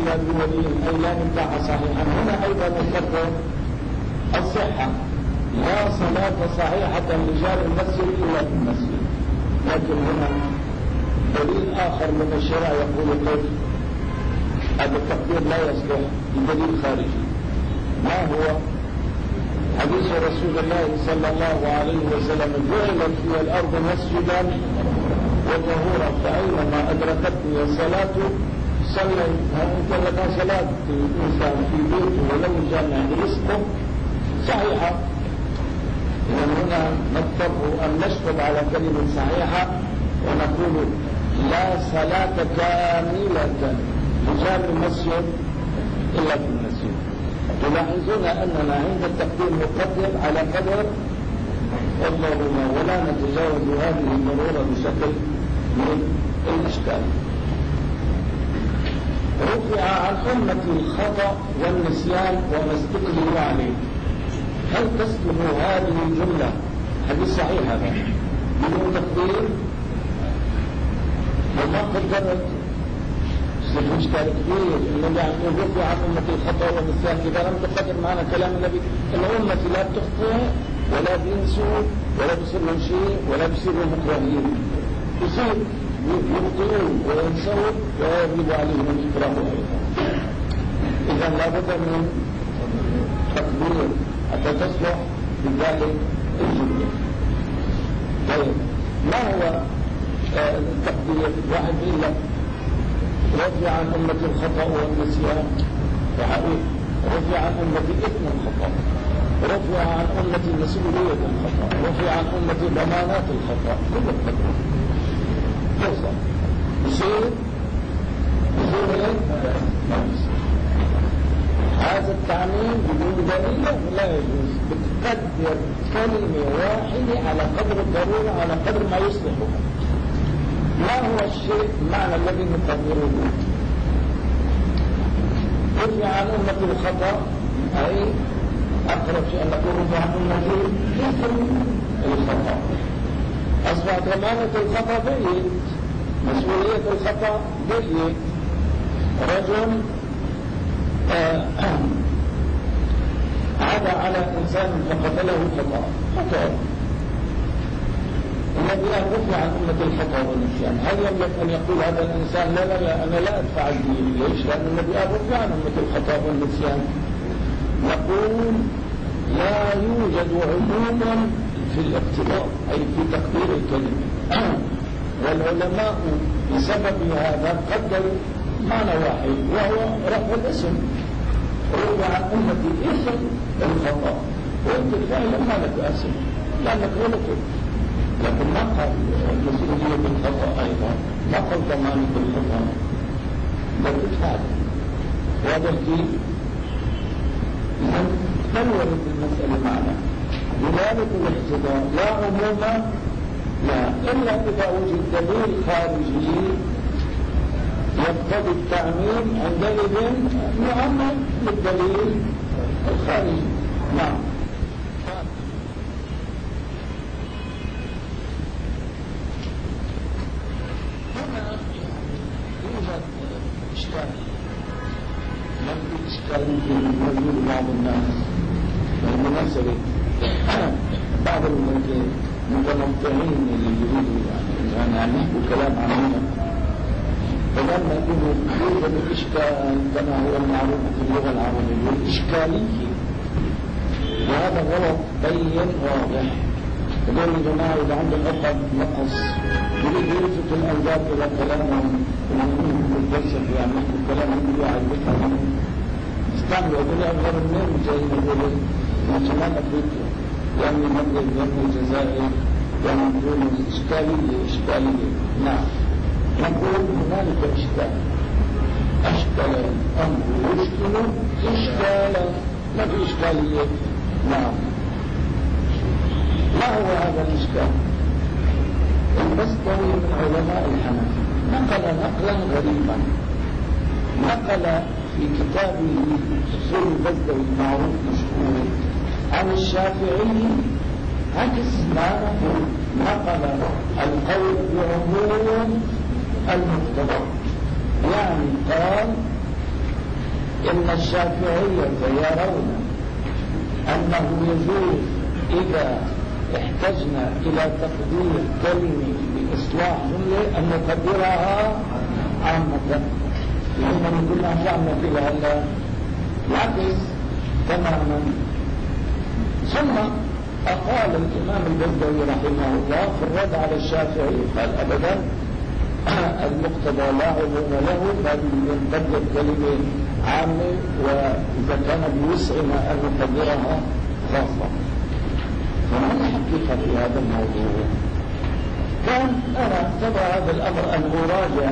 إلا بولي أي لا نكاح صحيحا. هنا أيضا نذكر الصحة، لا صلاة صحيحة لجار المسجد إلا في المسجد. لكن هنا دليل آخر من الشرع يقول كيف هذا التقدير لا يصلح بدليل خارجي. ما هو؟ حديث رسول الله صلى الله عليه وسلم: جعلت في الأرض مسجدا وطهورا فأينما أدركتني الصلاة صليت. إن كانت صلاة الإنسان في بيته ولو جامع رزقه صحيحة. إذن هنا نضطر أن نشطب على كلمة صحيحة ونقول لا صلاة كاملة لجار المسجد إلا في المسجد. تلاحظون أننا عند التقدير نقدر على قدر الضرورة ولا نتجاوز هذه الضرورة بشكل من الإشكال. رفع عن أمة الخطأ والنسيان وما استقلوا عليه. هل تسلم هذه الجملة حديث صحيح هذا بدون تقدير؟ وما قدرت إشكال كبير. النبي يقول رفع عن أمة الخطأ والنسيان. إذا لم تقدر معنا كلام النبي الأمة لا تخطئ ولا بينسوا ولا بيصيروا شيء ولا بيصيروا مكرهين، يصير يخطئون وينسوا ويجب عليهم الإكراه أيضا. إذا لابد من تقدير حتى تصلح بذلك الجملة. طيب ما هو التقدير؟ واحد يقول لك رفع عن أمة الخطأ والنسيان، رفع عن أمة إثم الخطأ، رفع عن أمة مسؤولية الخطأ، رفع عن أمة ضمانات الخطأ. كل القدر توصل يصير هذا التعميم بدون دليل لا يجوز. بتقدر كلمة واحدة على قدر الضرورة على قدر ما يصلحها. ما هو الشيء المعنى الذي نقدره؟ رفع عن أمة الخطأ أي أقرب شيء أن نقول رفع عن أمة الخطأ. أصبح ضمانة الخطأ بيت، مسؤولية الخطأ بيت. رجل عاد على إنسان فقتله خطأ. الذي رفع عن أمة الخطأ والنسيان. هل يملك أن يقول هذا الإنسان لا أنا لا أدفع الدين؟ ليش؟ لأن النبي رفع عن أمة الخطأ والنسيان. نقول لا يوجد عموما في الاقتضاء أي في تقدير الكلمة، والعلماء بسبب هذا قدروا معنى واحد وهو رفع الاسم. رفع عن أمة إثم الخطأ وأنت الفاعل ما لك اسم لأنك غلطت. لكن ما قال مسؤولية الخطأ أيضا، ما قال ضمانة الخطأ، بل تفعل. وهذا الكيف تنورت المسألة معنا دلالة الاقتضاء لا عموما لا إلا إذا وجد دليل خارجي يقتضي التعميم عندئذ نعمم بالدليل الخارجي. نعم. إشكال في موجود بعض الناس بالمناسبة بعض المتنطعين اللي يريدوا يعني يحكوا كلام عننا، فلما يقولوا يوجد الإشكال كما هو المعروف في اللغة العربية والإشكالية، وهذا غلط بين واضح. يقول يا جماعة إذا عندهم عقد نقص يريد يلفت الأنظار إلى كلامهم الفلسفي، يعني الكلام اللي واحد بيفهم استعملوا يقولوا أبغر منين جاي نقول من شمال أفريقيا يعني المغرب يعني الجزائر يعني تونس إشكالية. نعم نقول هنالك أشكال الأمر يشكل إشكالا ما في إشكالية. نعم. ما هو هذا الإشكال؟ البستوي من علماء الحنفي نقل نقلا غريبا، نقل في كتابه أصول البستوي المعروف مشهور عن الشافعي عكس ما نقل القول بعموم المقتضى. يعني قال إن الشافعية يرون أنه يجوز إذا احتجنا إلى تقدير كلمة بإصلاح جملة أن نقدرها عامة، لأننا كلنا فعلنا فيها هلا العكس تماما. ثم أقال الإمام البزدوي رحمه الله في الرد على الشافعي قال أبدا المقتضى لا عموم له بل ينقدر كلمة عامة وإذا كان بوسعنا أن نقدرها خاصة. فما الحقيقة في هذا الموضوع؟ كان أنا تبع هذا الأمر أن أراجع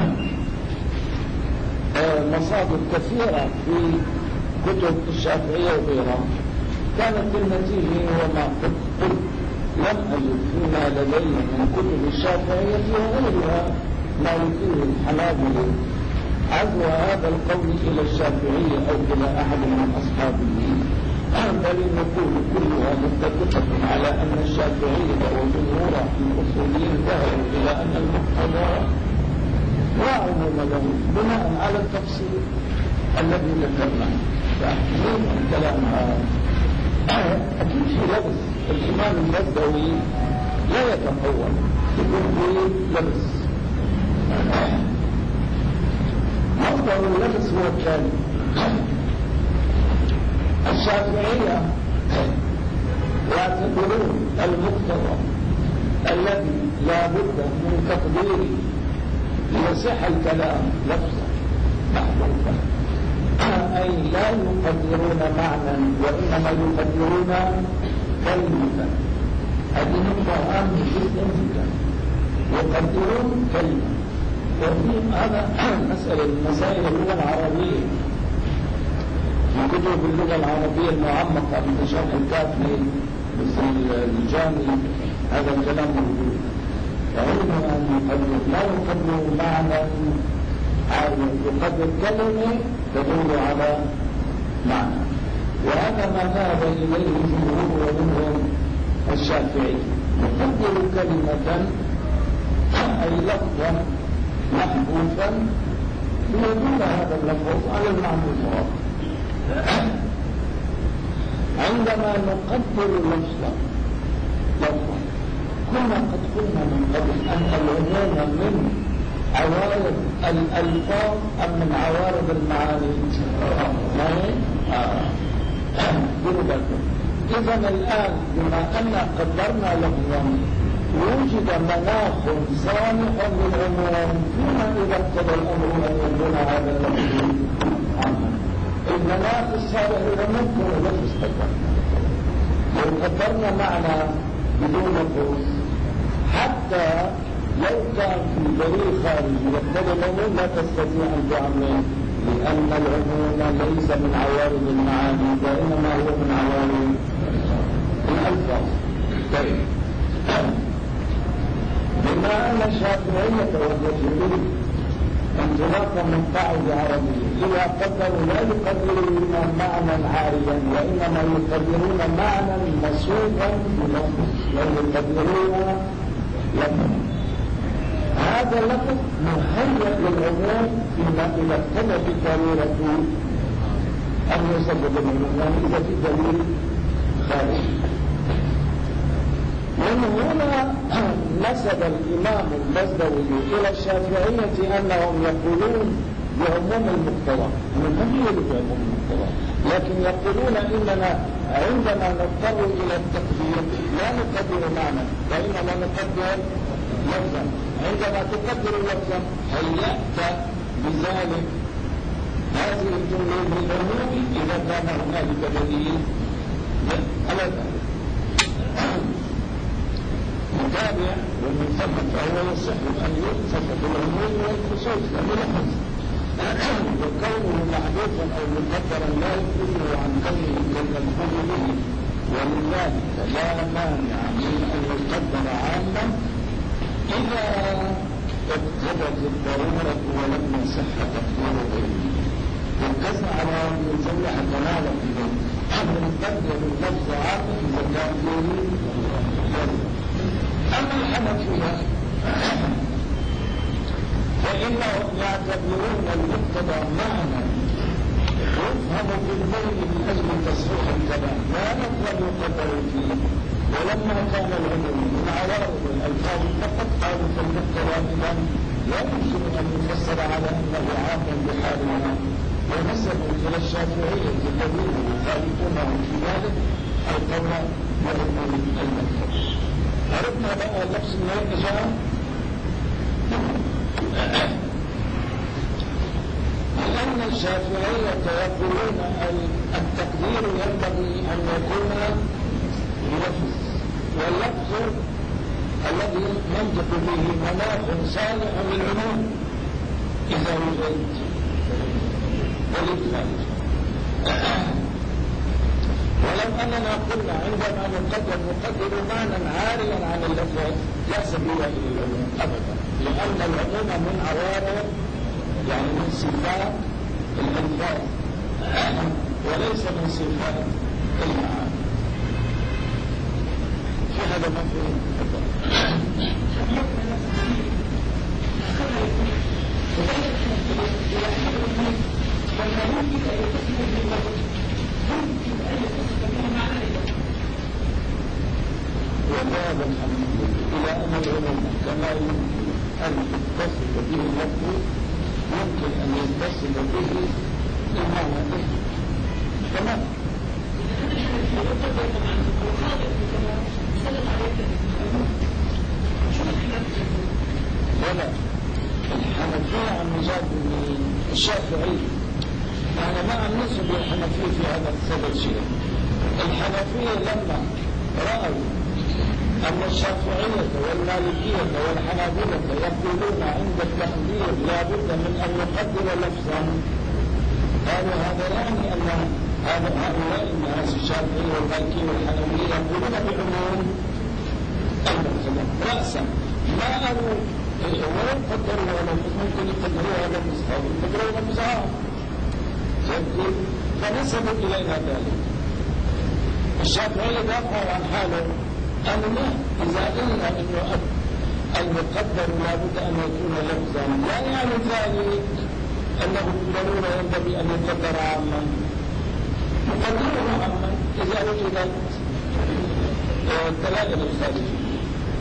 مصادر كثيرة في كتب الشافعية وغيرها. كانت النتيجة وما قلت لم أجد فيما لدي من كتب الشافعية وغيرها ما يفيه الحنابلة عزو هذا القول إلى الشافعية أو إلى أحد من أصحابه، بل نقول كلها متفقة على أن الشافعية وجمهور الأصوليين ذهبوا إلى أن المقتضى لا عموم له بناء على التفصيل الذي ذكرناه. فأحسن الكلام هذا أكيد في لبس. الإمام البزدوي لا يتقوى يكون فيه لبس. مصدر اللبس هو التالي: الشافعية يعتبرون المقتضى الذي لا بد من تقديره ليصح الكلام لفظا محذوفا، أي لا يقدرون معنى وإنما يقدرون كلمة. هذه نقطة أهم جدا جدا، يقدرون كلمة. وفي هذا مسألة من مسائل اللغة العربية في كتب اللغة العربية المعمقة من شرح الكافي مثل الجامي هذا الكلام موجود. فعلم أن يقدر لا يقدر معنى عالم، يقدر كلمة تدل على معنى، وهذا ما ذهب إليه الجمهور ومنهم الشافعي. يقدر كلمة أي لفظا محذوفا ليدل هذا اللفظ على المعنى المراد. عندما نقدر لفظا كنا قد قلنا من قبل أن العموم من عوارض الألفاظ أم من عوارض المعاني؟ إذن الآن بما أن قدرنا لفظا وجد مناخ صالح للعموم، فيما إذا اقتضى الأمر أن يكون هذا اللفظ عاما. المناخ الصالح للعموم هو لفظ تقدر. لو قدرنا معنى بدون لفظ حتى لو كان في دليل خارجي يقتضي العموم لا تستطيع أن تعمل، لأن العموم ليس من عوارض المعاني وإنما هو من عوارض الألفاظ. طيب، بما أن الشافعية والجمهور انطلاقا من قاعدة عربية إذا قدروا لا يقدرون معنى عاريا وإنما يقدرون معنى مصوغا بلفظ، لا يقدرون لفظا. هذا اللفظ مهيئ للعموم فيما إذا اقتضت الضرورة أن يسبب العموم، يعني إذا في دليل خارجي. ومن هنا نسب الإمام البزدوي إلى الشافعية أنهم يقولون بعموم المقتضى، من هم يقولون بعموم المقتضى، لكن يقولون إننا عندما نضطر إلى التقدير لا نقدر معنى وإنما نقدر لفظا. عندما تقدر لفظا هيأت بذلك هذه الجملة بالعموم إذا كان هنالك دليل على ذلك. متابع ومن ثم فهو يصح أن يوصف بالعموم والخصوص لملحظ، وكونه محذوفا أو مقدرا لا يخرجه عن كونه كالملحوظ به، ولذلك لا مانع من أن يقدر عاما إذا اقتضت الضرورة ولم يصح تقدير غيره. وكذا على يصلح كمالا إذا أن نقدر اللفظ عاما إذا كان فيه لفظ. أما الحنفية فإنهم يعتبرون المقتضى معنى يفهم في البين من أجل تصحيح الكلام لا نقل يقدر فيه. ولما كان العلم من عوارض الألفاظ فقط قالوا فالمقتضى إذا لا يمكن أن يفسر على أنه عام بحالنا، ونسبوا إلى الشافعية الذين يخالفونهم في ذلك القول وهم المذهب. عرفنا بقى اللبس من وين جاء؟ لأن الشافعية يقولون التقدير ينبغي أن يكون بلفظ، واللفظ الذي ينطق به مناخ صالح للعموم إذا وجد وللخارج. ولو أننا قلنا عندما نقدر معنى عاريا عن اللفظ لا سبيل إلى العموم أبدا، لأن العموم من عوارض يعني من صفات الألفاظ وليس من صفات المعاني. في هذا مفهوم؟ وذهب الحمد إلى أن العلوم كما يمكن أن يتصل به اللفظ يمكن أن يتصل به المعنى به. تمام. ولا الحنفية عن مجاد الشافعي، أنا ما عم نسب الحنفية في هذا السبب شيء. الحنفية لما رأوا أن الشافعية والمالكية والحنابلة يقولون عند التقدير لا بد من أن يقدر لفظا، قالوا هذا يعني أن هؤلاء الناس الشافعية والمالكية والحنابلة يقولون بعموم اللفظ رأسا، ما قالوا ولا يقدروا ولا ممكن يقدروا هذا المصحف يقدروا هذا المصحف، فنسبوا إلينا ذلك. الشافعية دافعوا عن حاله أن إذا قلنا أنه المقدر لابد أن يكون لفظا لا يعني ذلك أنه الضرورة ينبغي أن يقدر عاما، يقدره عاما إذا وجدت الدلائل الخارجية.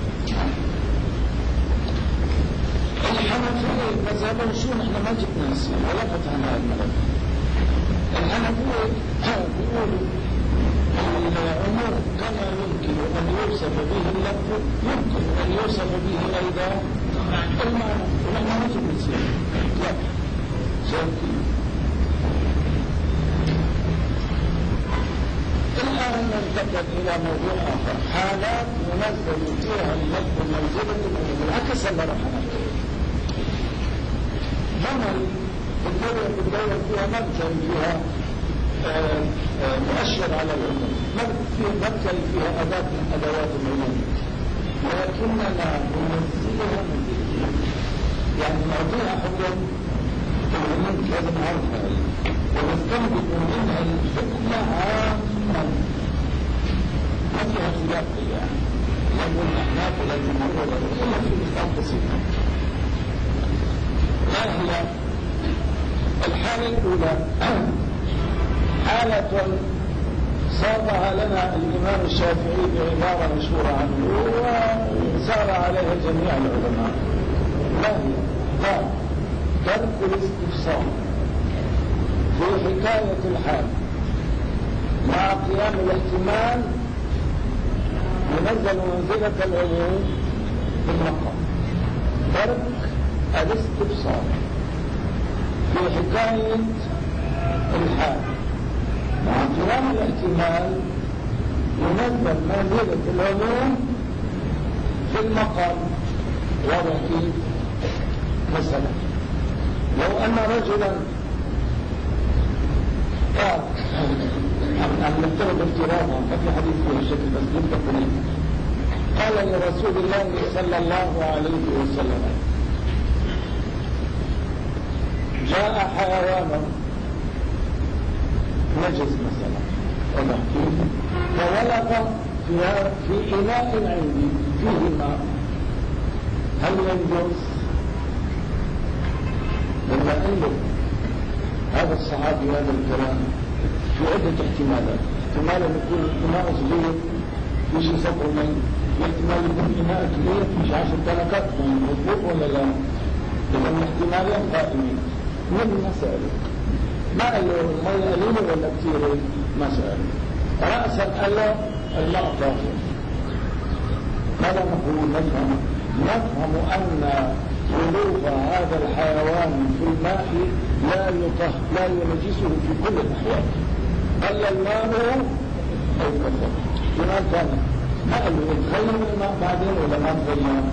الحنفية مذهبهم شو نحن ما جبنا اسمه ولا فتحنا الملف. الحنفية بيقولوا العموم كما يمكن أن يوصف به اللفظ يمكن أن يوصف به أيضا المعنى، ونحن ما نجب نسير لا زوجي. الآن ننتقل إلى موضوع آخر، حالات ينزل فيها اللفظ منزلة العكس المرحلة. جمل الدولة فيها مرجل فيها مؤشر على العموم، مرجل فيها أداة من أدوات العموم، ولكننا ننزلها منزلة يعني نعطيها حكم العموم لازم نعرفها ونستنبط منها الحكم عاما ما فيها خلاف يعني لا يقول الأحناف ولا الجمهور ولا إلا في مثال بسيط. ما هي الحالة الأولى؟ حالة صاغها لنا الإمام الشافعي بعبارة مشهورة عنه وسار عليها جميع العلماء. ما هي؟ قال ترك الاستفسار في حكاية الحال مع قيام الاحتمال ينزل منزلة العلوم بالمقام. ترك الاستفسار في حكاية الحال مع قيام الاحتمال ينزل منزلة العلوم في المقام. واضح كيف؟ مثلا لو أن رجلا قال عن نفترض افتراضا ففي حديث فيه الشكل بس نبدأ قال لرسول الله صلى الله عليه وسلم جاء حيوان نجس مثلا فولق في إناء عندي فيه ماء، هل ينجس؟ لما أنه هذا الصحابي هذا الكلام في عدة احتمالات. احتمال أن يكون إناء صغير في شيء سطر من، واحتمال يكون إناء كبير في 10 تنكات، مضبوط ولا لا؟ إذا احتمالين قائمين. من المسألة ما قال له المية قليلة ولا كثيرة؟ ما سأل. رأسا قال له الماء طاهر. ماذا نقول؟ نفهم أن ولوغ هذا الحيوان في الماء لا ينجسه في كل الأحوال، قل الماء أو كثر. لماذا كان ما قال له تغير الماء بعدين ولا ما تغير؟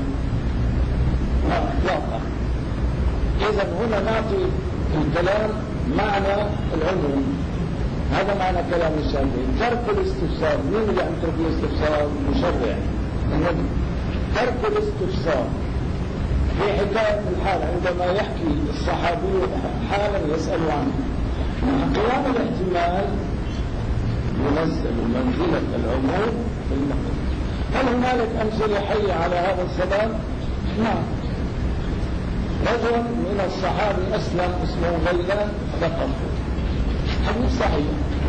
لا. إذا هنا نعطي الكلام معنى العموم. هذا معنى كلام الشافعي. ترك الاستفسار، مين اللي عم ترك الاستفسار؟ المشرع النبي. ترك الاستفسار في حكاية الحال عندما يحكي الصحابي حالا يسأل عنه، مع قيام الاحتمال ينزل منزلة العموم في النقل. هل هنالك أمثلة حية على هذا السبب؟ نعم. رجل من الصحابة أسلم اسمه غيلان ذكره، حديث صحيح.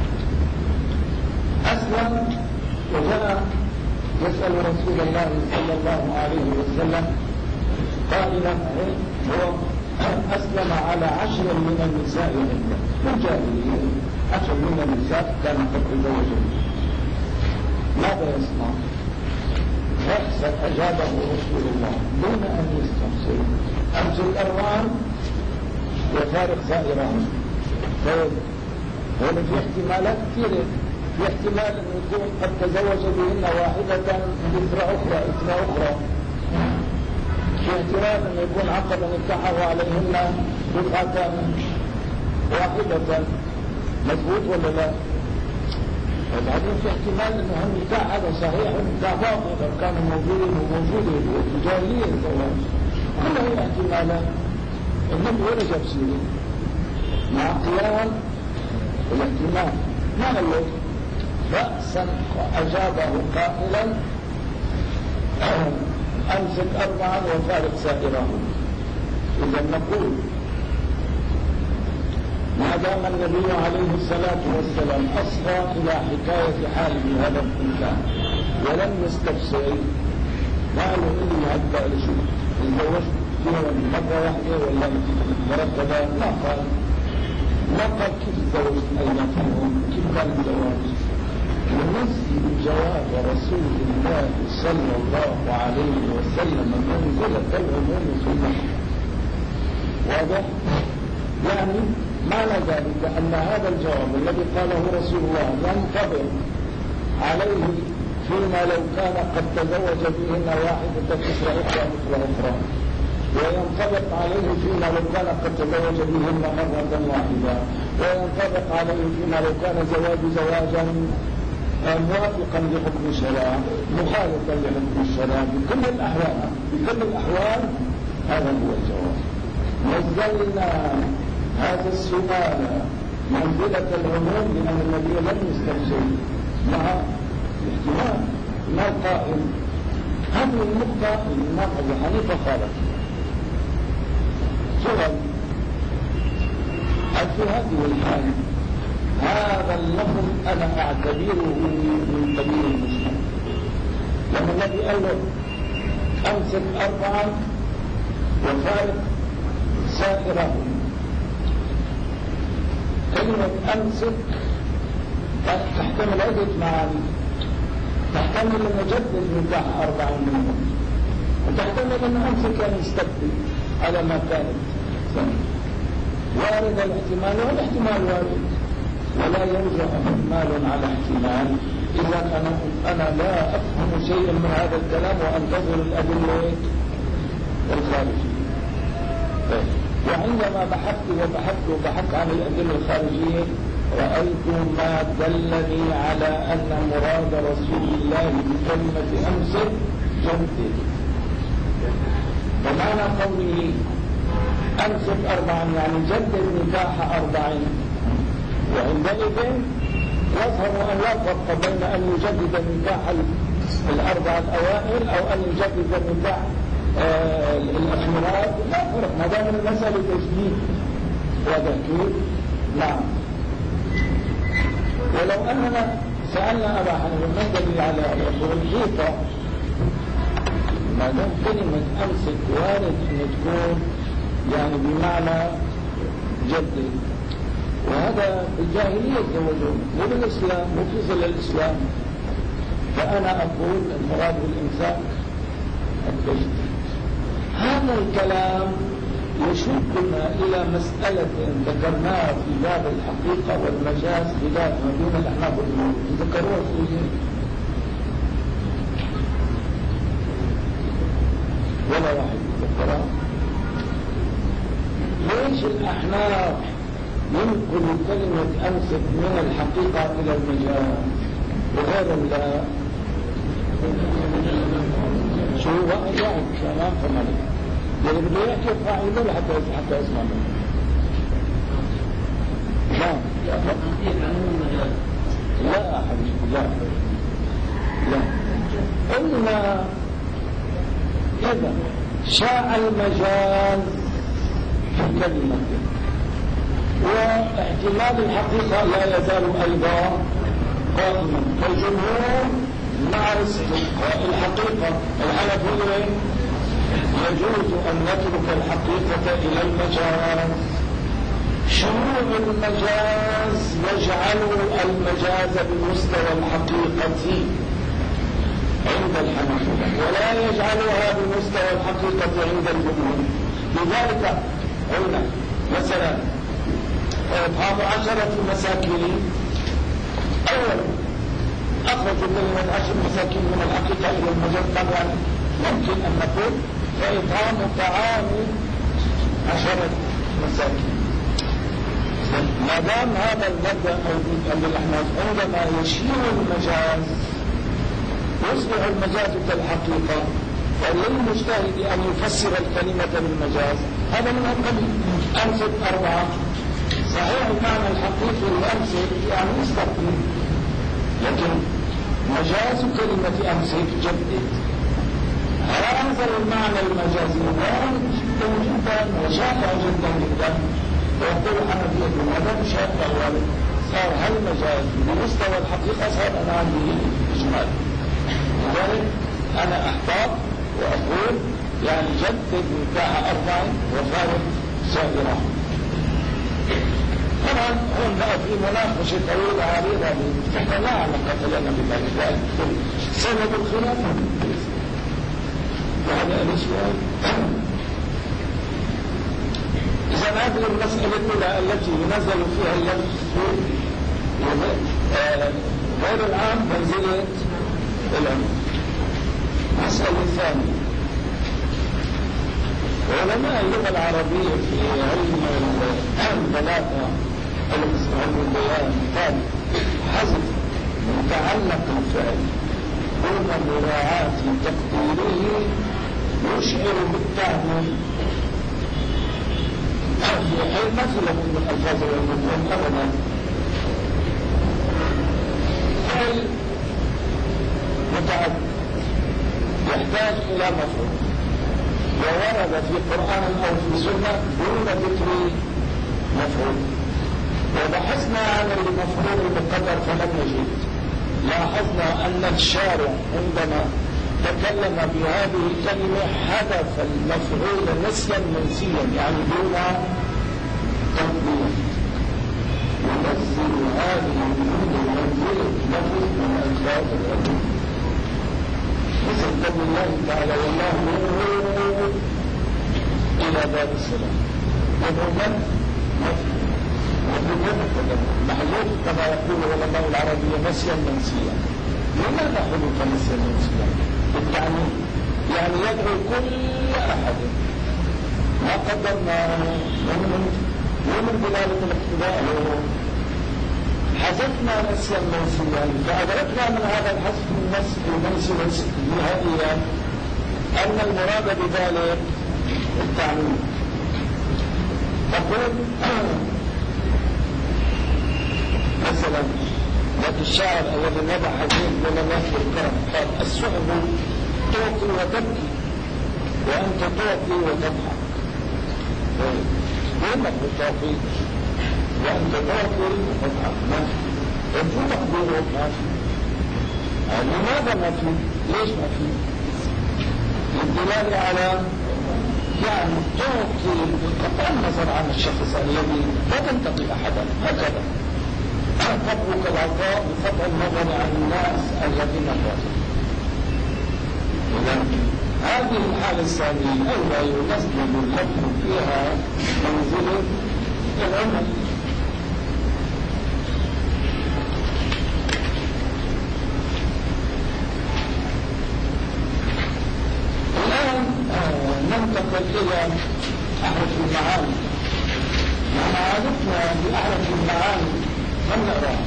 أسلم وجاء يسأل رسول الله صلى الله عليه وسلم قائلا هو أسلم على 10 من النساء عنده من جاهلية. 10 من النساء كانت قد تزوجوا. ماذا يصنع؟ فأحسن أجابه رسول الله دون أن يستفسر. أمسك أربعا وفارق سائران. هنا في احتمالات كثيرة. في احتمال أن يكون قد تزوج بهن واحدة مثل أخرى. في احتمال أن يكون عقد نكاحه عليهن دفعة واحدة. مضبوط ولا لا؟ وبعدين في احتمال أنه النكاح هذا صحيح ونكاح باطل كان موجودين وتجارية الزواج. كل هي احتمالات. النبي ولا جاب سيرة مع قيام الاحتمال. ما قال له رأسا أجابه قائلا أمسك 4 وفارق سائرهم. إذا نقول ما دام النبي عليه الصلاة والسلام أصغى إلى حكاية حاله هذا الإنسان ولم يستفسر، قالوا إني هبدأ لشو تزوجت فيها مرة واحدة ولا مرتبة؟ ما قال كيف تزوجت أين فيهم، كيف كان الزواج؟ ونسي جواب رسول الله صلى الله عليه وسلم منزلة العموم في النحو. واضح؟ يعني معنى ذلك أن هذا الجواب الذي قاله رسول الله ينطبق عليه فيما لو كان قد تزوج بهن واحدة مثل أخرى، وينطبق عليه فيما لو كان قد تزوج بهن مرة واحدة، وينطبق عليه فيما لو كان زواجا موافقا لحكم الشرع مخالفا لحكم الشرع. بكل الأحوال هذا هو الجواب. نزلنا هذا السؤال منزلة العموم لأن النبي لم يستفسر مع الاحتمال ما القائل. هذه النقطة الإمام أبو حنيفة قالت سؤال في هذه الحال هذا اللفظ أنا أعتبره من قبيل المسلم، لما النبي قال له أمسك 4 وفارق سائرهم. كلمة أمسك تحتمل عدة معاني. تحتمل أن نجدد نكاح 4 منهم، وتحتمل أن أمسك أن يستبدل على ما كانت. وارد الاحتمال والاحتمال وارد، ولا يرجع احتمال على احتمال. إذا أنا لا أفهم شيئا من هذا الكلام وأنتظر الأدلة الخارجية. وعندما بحثت عن الأدلة الخارجية رأيت ما دلني على أن مراد رسول الله بكلمة أمسك جدد. ومعنى قوله أمسك 4 يعني جدد نكاح 40. وعندئذ يظهر أن لا فرق بين أن يجدد نكاح 4 الأوائل أو أن يجدد نكاح الأخيرات. لا فرق ما دام المسألة تجديد. وذكر نعم. ولو أننا سألنا أبا حنيفة ما الدليل على يقول الحيطة ما دام كلمة أمسك وارد أن تكون يعني بمعنى جدد، وهذا بالجاهلية زوجون وبالإسلام وفي ظل الإسلام. فأنا أقول المراد بالإمساك التجديد. هذا الكلام يشدنا إلى مسألة ذكرناها في باب الحقيقة والمجاز خلاف ما بين الأحناف والجمهور، ذكروها في ولا واحد ذكرها. ليش الأحناف ينقل كلمة أمسك من الحقيقة إلى المجاز وغير الله؟ شو واحد كلام فمالي يعني بده يحكي القاعدة حتى يسمع منه. لا لا حبيبي لا لا. قلنا إذا شاع المجاز في كلمة واحتمال الحقيقة لا يزال أيضا قائما، فالجمهور مع استبقاء الحقيقة. الحنفية يجوز أن نترك الحقيقة إلى المجاز. شمول المجاز يجعل المجاز بمستوى الحقيقة عند الحنفية ولا يجعلها بمستوى الحقيقة عند الجمهور. لذلك قلنا مثلا إطعام 10 مساكين، أولا أخرج كلمة 10 مساكين من الحقيقة إلى المجاز. طبعا ممكن أن نقول فإطعام طعام 10 مساكين. ما دام هذا المبدأ موجود عند الأحناف، عندما يشير المجاز يصبح المجاز كالحقيقة، فللمجتهد أن يفسر الكلمة بالمجاز. هذا من القبيل. أمسك 4 صحيح المعنى الحقيقي لأمسك يعني استقيم، لكن مجاز كلمة أمسك جدد. هذا المعنى المجازي وارد جدا جدا وشائع جدا جدا، ويقول الحنفية هذا شائع وارد. صار هالمجاز بمستوى الحقيقة صار أنا عندي إجمال. لذلك أنا أحتاط وأقول يعني جدد نكاح 4 وفارق سائرة. طبعا هنا في مناقشة طويلة عريضة نحن لا علاقة لنا بذلك، سبب الخلاف وهذا السؤال. إذا هذه المسألة الأولى التي ينزل فيها اللفظ غير العام منزلة العام. المسألة الثانية، علماء اللغة العربية في علم البلاغة علم البيان قال حذف متعلق الفعل دون مراعاة تقديره يشعر بالتعميم. في حين مثلا من الألفاظ والمفهوم أبدا فعل متعدد يحتاج إلى مفهوم وورد في قرآن أو في سنة دون ذكر مفهوم، وبحثنا عن المفهوم بالقدر فلم نجد. لاحظنا أن الشارع عندما تكلم بهذه الكلمة حذف المفعول نسيا منسيا، يعني دون تطبيق. ينزل هذه المنزلة لفظ من ألفاظ العلم مثل قول الله تعالى والله نور إلى دار السلام. ومن محذوف كما يقول علماء العربية نسيا منسيا. لماذا حذف نسيا منسيا؟ بالتعميم، يعني يدعو كل أحد. ما قدرنا ومن دلالة الاقتداء حذفنا نسيا منسيا، فأدركنا من هذا الحذف المنسي نهائيا أن المراد بذلك التعميم. تقول مثلا لك الشاعر الذي مدح حزين ولم يذكر الكرم قال السعب تعطي وتبكي وأنت تعطي وتضحك. وينك بالتوفيق وأنت باطل وتفعل ما في يجب تقديره ما في. لماذا ما في؟ ليش ما في؟ للدلالة على يعني تعطي بقطع النظر عن الشخص الذي لا تنتقي أحدا هكذا تترك العطاء بقطع النظر عن الناس الذين باطل. إذا هذه الحالة الثانية أيضا ينزل لكم فيها منزلة العمل. الآن ننتقل إلى أحرف المعاني. نحن عادتنا بأحرف المعاني لم نقرأها.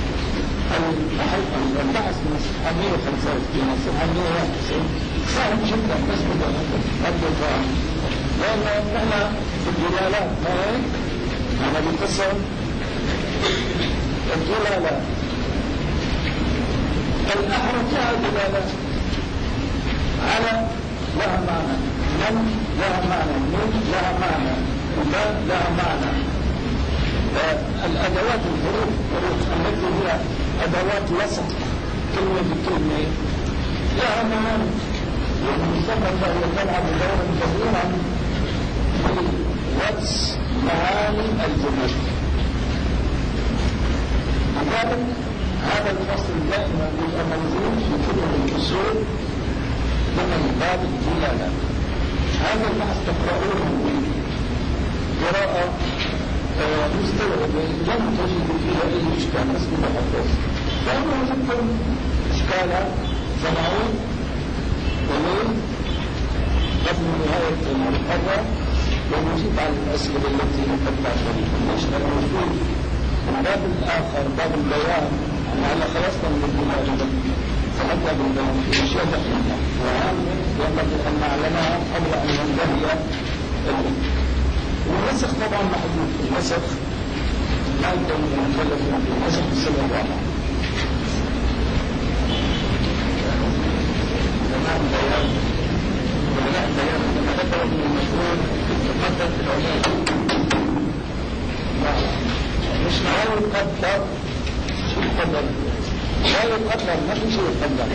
البحث من صفحة 165 صفحة 191 سهل جدا بس بدأ نبدأ لأن نحن في الدلالات أنا بقسم الدلالات الأحرف لها دلالات على لها معنى، من لها معنى، من لها معنى، وما لها معنى. الأدوات الحروف التي هي أدوات وسط كلمة بكلمة لها معاني، والمصطفى فهي تلعب دورا كبيرا في وصف معاني الجمل. لذلك هذا الفصل دائما يبقى موجود في كتب الأصول ضمن باب الدلالات. هذا البحث تقرؤوه قراءة مستوعبة لم تجد فيها أي إشكال اسم تحفظ، فأنا وجدتم إشكالا سمعون وليه قبل نهاية المحاضرة ونجيب على الأسئلة التي قد تعترف. الإشكال موجود الباب الآخر باب البيان، على خلصنا من الدلالة فنبدأ بالبيان في أشياء دقيقة وهامة ينبغي أن نعلمها قبل أن ننتهي. والنسخ طبعا محدود، النسخ لا يمكن أن نتكلم في النسخ بالسنة الرابعة. تمام بيان وبناء بيان لما ذكر من المسؤول يقدر في العموم. مش معاه يقدر شو يقدر؟ لا يقدر ما في شيء يقدر.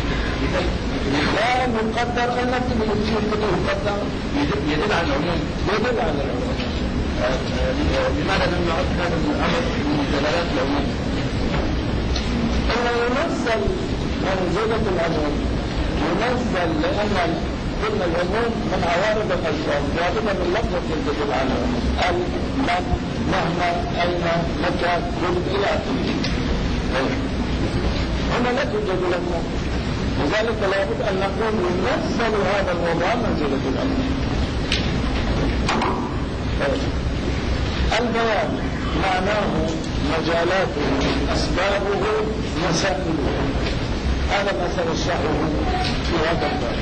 لا يقدر أن نكتب الشيء الذي يقدر يدل على العموم. يدل على العموم. لماذا لم نعد هذا الأمر من دلالات العموم؟ إنه ينزل منزلة العموم، ينزل لأن قلنا العموم من عوارض الألفاظ، وهذا من لفظة تدل على العموم. من، مهما، أين، متى، كل إلى آخره. هنا لا توجد العموم، لذلك لابد أن نقول ينزل هذا الوضع منزلة العموم. البيان معناه مجالاته، أسبابه، مسائله. هذا ما سنشرحه في هذا الباب.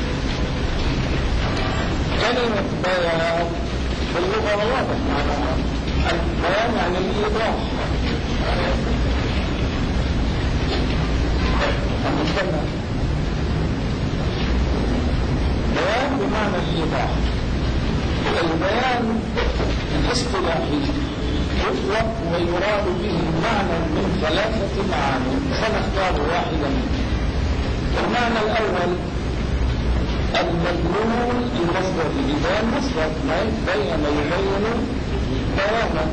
كلمة بيان باللغة واضح معناها البيان يعني الإيضاح. بيان بمعنى الإيضاح. البيان الاصطلاحي يطلق ويراد به معنى من ثلاثة معاني، سنختار واحدا منه. المعنى الأول المدلول المصدر، بيان مصدر ما بين يبين بيانا.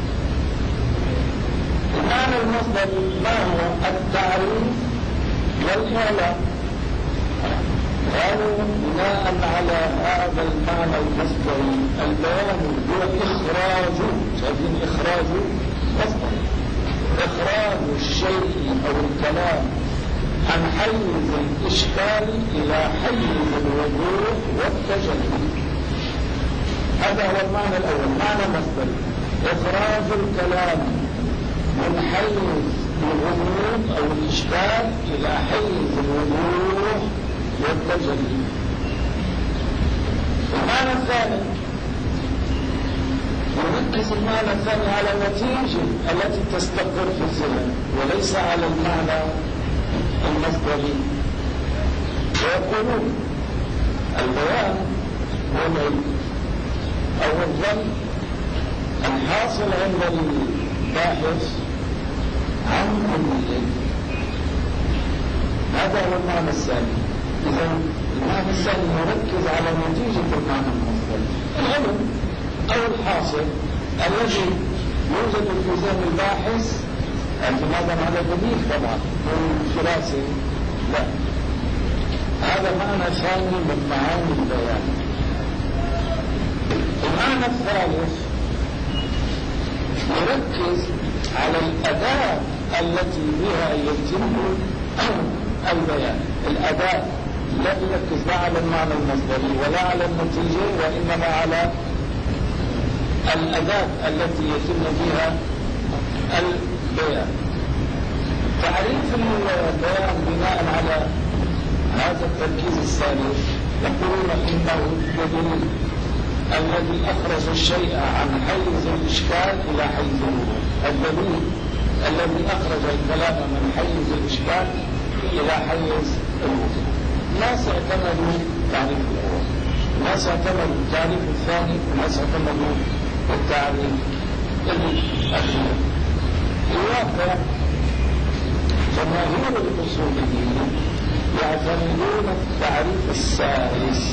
المعنى المصدر ما هو التعريف والإعلام. قالوا بناء على هذا المعنى المصدري البيان هو إخراج، شايفين إخراج مصدر، إخراج الشيء أو الكلام عن حيز الإشكال إلى حيز الوضوح والتجلي. هذا هو المعنى الأول، معنى مصدري إخراج الكلام من حيز الغموض أو الإشكال إلى حيز الوضوح والتجلي. المعنى الثاني يركز المعنى الثاني على النتيجة التي تستقر في الذهن وليس على المعنى المصدري. ويقولون البيان هو العلم أو الظن الحاصل عند الباحث عن هذا هو المعنى الثاني. إذا المعنى الثاني يركز على نتيجة المعنى المصدري، العلم أو الحاصل الذي يوجد في ذهن الباحث اعتمادا على دليل طبعا والفراسي. لا، هذا معنى ثاني من معاني البيان. المعنى الثالث يركز على الأداة التي بها يتم البيان. الأداة لا تركز لا على المعنى المصدري ولا على النتيجة، وإنما على الأداة التي يتم بها البيان. تعريف البيان بناء على هذا التركيز الثالث يقولون إنه الدليل الذي أخرج الشيء عن حيز الإشكال إلى حيز الوضوح. الدليل الذي أخرج الكلام من حيز الإشكال إلى حيز الوضوح. الناس اعتمدوا التعريف الأول، الناس اعتمدوا التعريف الثاني، الناس اعتمدوا التعريف الأخير. الواقع جماهير الأصوليين يعتمدون التعريف الثالث،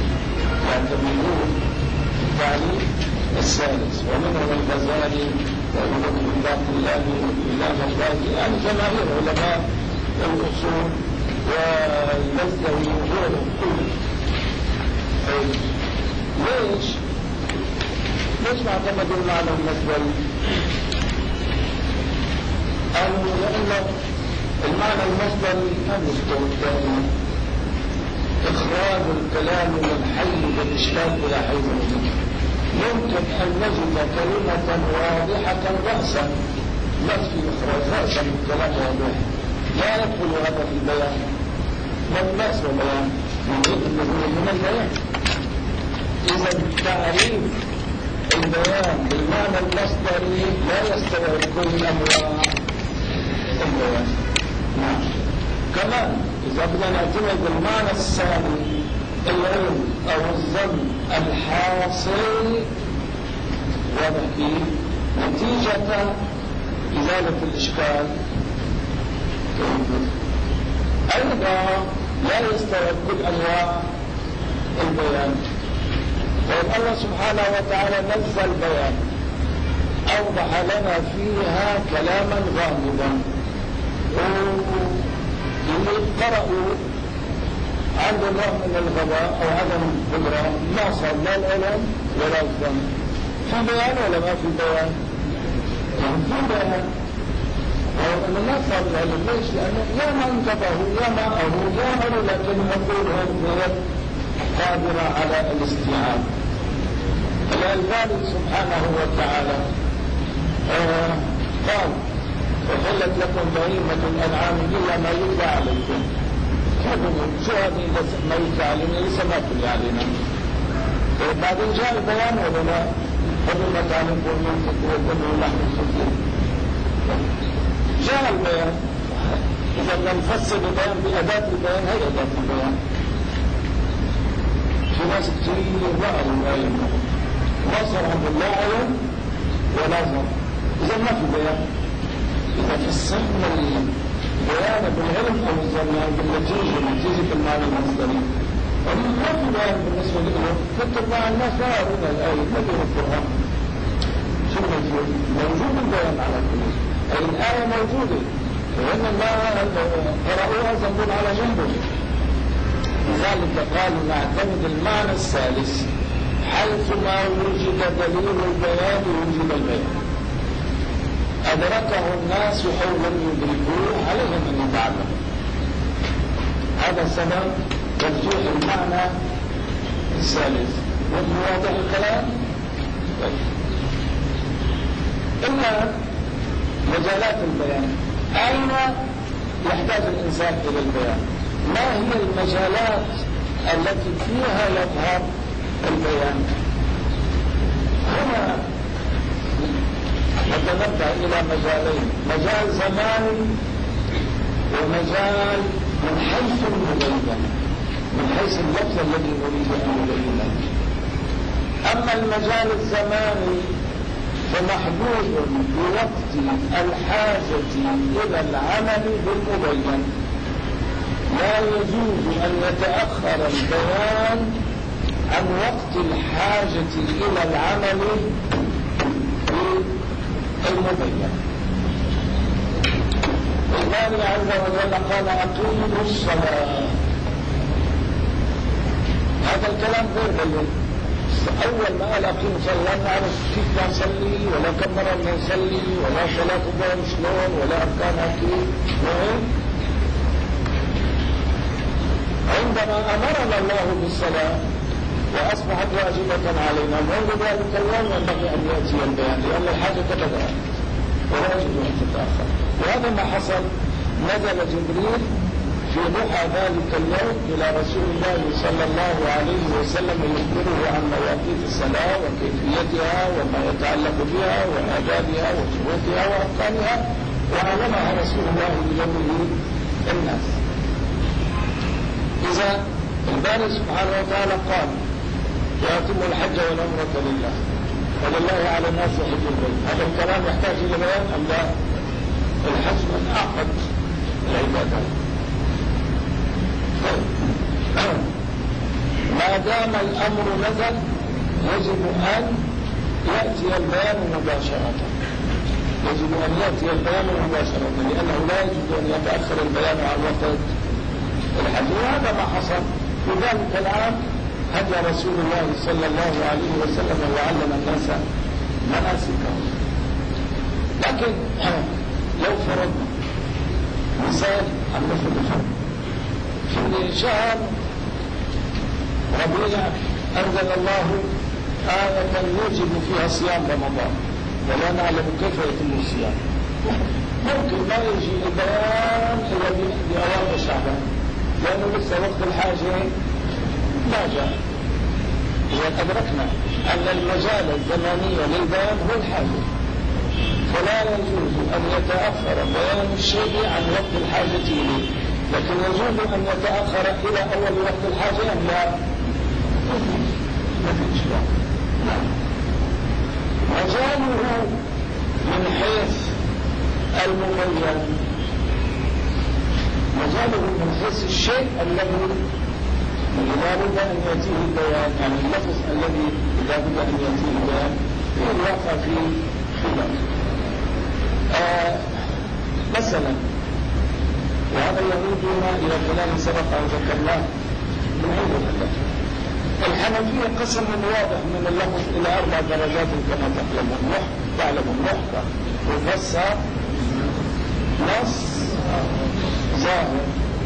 ومنهم الغزالي ومنهم الباقلاني يعني جماهير علماء الأصول والمزدوي وغيرهم كلهم. ليش ما اعتمدوا المعنى المزدوي؟ قالوا لأن المعنى المصدري الثاني إخراج الكلام من حيز الإشكال إلى حيز الوضوح. يمكن أن نجد كلمة واضحة رأسا لا في إخراج رأسا من كلام واضح، لا يدخل هذا في البيان. ما الناس والبيان من البيان. إذا تعريف البيان بالمعنى المصدري لا يستوعب كل أنواع البيان. نعم. كمان إذا بدنا نعتمد بالمعنى الثاني العلم أو الظن الحاصل وبه نتيجة إزالة الإشكال، أيضا لا يستوعب كل أنواع البيان. وإن الله سبحانه وتعالى نزل بيان أوضح لنا فيها كلاما غامضا، اللي قرأوا عنده نوع من الغباء أو عدم القدرة ما صار لا العلم ولا الظن. في بيان ولا ما في بيان؟ في بيان. وأن ما صار العلم ليش؟ لأنه يا ما انتبهوا يا ما أهوا يا مروا، لكن عقولهم غير قادرة على الاستيعاب. الباري سبحانه وتعالى قال وحلت لكم بهيمة الأنعام إلا ما يتلى عليكم. شو هذه ما يتلى علينا؟ لسه ما تلى علينا. بعدين جاء البيان ولا لا؟ حرمت عليكم المنطق والدم واللحم الخنزير. جاء البيان. إذا نفسر البيان بأداة البيان، هي أداة البيان. في ناس كثير رأوا الآية وصل عند الله علم ولا ظن. إذا ما في بيان. إذا فسرنا البيان بالعلم أو الظن بالنتيجة المعنى المصدري، ما في بيان بالنسبة لهم. كتب مع الناس لا يرون الآية، ما يرون القرآن. شو موجود؟ موجود البيان على كل شيء. أي الآية موجودة، وإن ما قرأوها زنبون على جنبه. لذلك قالوا نعتمد المعنى الثالث، حيثما وجد دليل البيان وجد البيان. أدركه الناس أو لم يدركوه عليهم أن يتعلموا. هذا سبب ترجيح المعنى الثالث. واضح الكلام؟ إلا مجالات البيان، أين يحتاج الإنسان إلى البيان؟ ما هي المجالات التي فيها يظهر البيان؟ هنا نتنبه إلى مجالين، مجال زماني ومجال من حيث المبينة، من حيث اللفظ الذي نريد أن نبينه. أما المجال الزماني فمحدود بوقت الحاجة إلى العمل بالمبين، لا يجوز أن يتأخر البيان عن وقت الحاجة إلى العمل بالمبين. الله عز وجل قال أقيموا الصلاة، هذا الكلام غير بين. أول ما قال أقيموا الصلاة لا نعرف كيف نصلي ولا كم مرة نصلي ولا صلاة الظهر شلون ولا أركانها كيف. عندما أمرنا الله بالصلاة وأصبحت واجبة علينا منذ ذلك اليوم ينبغي أن يأتي البيان، لأن الحاجة بدأت ولا يجوز أن تتأخر. وهذا ما حصل، نزل جبريل في ضحى ذلك اليوم إلى رسول الله صلى الله عليه وسلم يخبره عن مواقيت الصلاة وكيفيتها وما يتعلق بها وآدابها وشروطها وأركانها، وعلمها رسول الله بجمله الناس. إذا الباري سبحانه وتعالى قال وأتموا الحج والعمرة لله ولله على الناس حج البيت، هذا الكلام يحتاج إلى بيان أم لا؟ الحج من أعقد العبادات. ما دام الأمر نزل يجب أن يأتي البيان مباشرة، يجب أن يأتي البيان مباشرة، لأنه لا يجوز أن يتأخر البيان عن وقت الحج. وهذا ما حصل في ذلك العام، هدى رسول الله صلى الله عليه وسلم وعلم الناس مناسكهم. لكن لو فرضنا مثال عن مثل في شهر ربيع أنزل الله آية يوجب فيها صيام رمضان ولا نعلم كيف يتم الصيام، ممكن ما يجي البيان إلا بأوائل شعبان، لأنه لسه وقت الحاجة ما جاء. إذا أدركنا أن المجال الزمني للبيان هو الحاجة، فلا يجوز أن يتأخر بيان الشيء عن وقت الحاجة إليه، لكن يجوز أن يتأخر إلى أول وقت الحاجة أم لا؟ ما في إشكال. مجاله من حيث المبين، مجاله من حيث الشيء الذي لا بد أن يأتيه البيان، يعني اللفظ الذي لا بد أن يأتيه البيان في الواقع في خلاف. مثلا وهذا يعودنا إلى كلام سبق أن ذكرناه من عدة الله. الحنفية قسم واضح من اللفظ إلى 4 درجات كما تعلمون: محكم، مفسر، نص، ظاهر.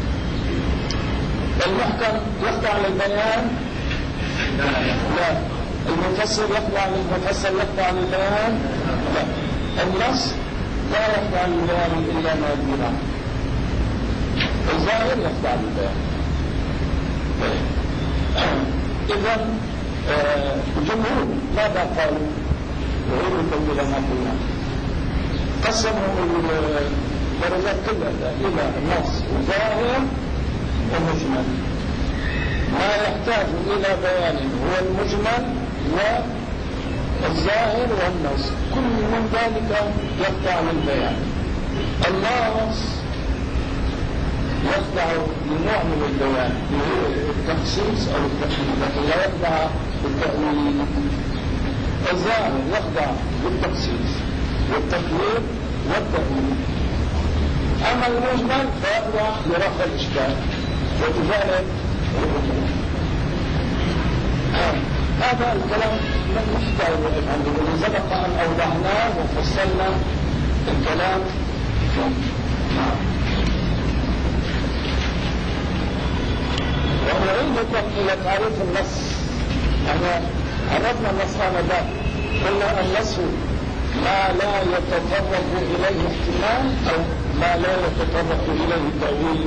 المحكم يخضع للبيان؟ لا. المفسر يخضع للمفسر يخضع للبيان؟ لا. النص لا يخضع للبيان إلا ما يدير عنه. الظاهر يخضع للبيان. إذا الجمهور ماذا قالوا؟ وعيد طويل ما قلنا، قسموا الدرجات كلها إلى نص وظاهر ومجمل. ما يحتاج إلى بيان هو المجمل والظاهر والنص، كل من ذلك يخضع للبيان. النص يخضع لنوع من البيان وهو التخصيص أو التقييد، لكن لا يخضع بالتأويل. الظاهر يخضع بالتخصيص والتقييد والتأويل. أما المجمل فيخضع لرفع الإشكال وإزالة الرجوع. هذا الكلام من نحتاج عنه، سبق أن أوضحناه وفصلنا الكلام فيه. ونعيدكم إلى تعريف النص. يعني عرفنا النص آنذاك، قلنا النص ما لا يتطرق إليه احتمال أو ما لا يتطرق إليه تأويل.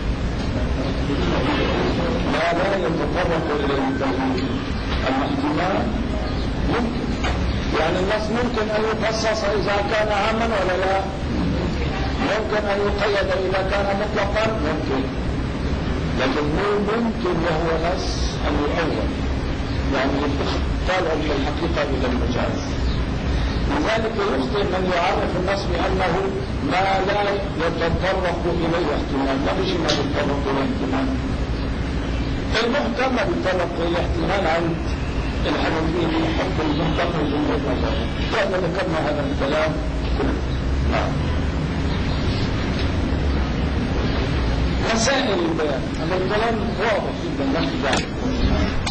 ما لا يتطرق إليه تأويل. الاحتمال ممكن، يعني النص ممكن أن يخصص إذا كان عاما ولا لا، ممكن أن يقيد إذا كان مطلقا، ممكن، لكن ممكن وهو نص أن يؤول، يعني طالع من الحقيقة إلى المجاز. لذلك يخطئ من يعرف النص بأنه ما لا يتطرق إليه احتمال، ما فيش ما يتطرق إليه احتمال. المحكم ما يتطرق إليه احتمال عند الحنفية في حكم المحكم وجمهور النظر. وإحنا ذكرنا هذا الكلام. مسائل البيان، هذا الكلام واضح جدا لا خلاف.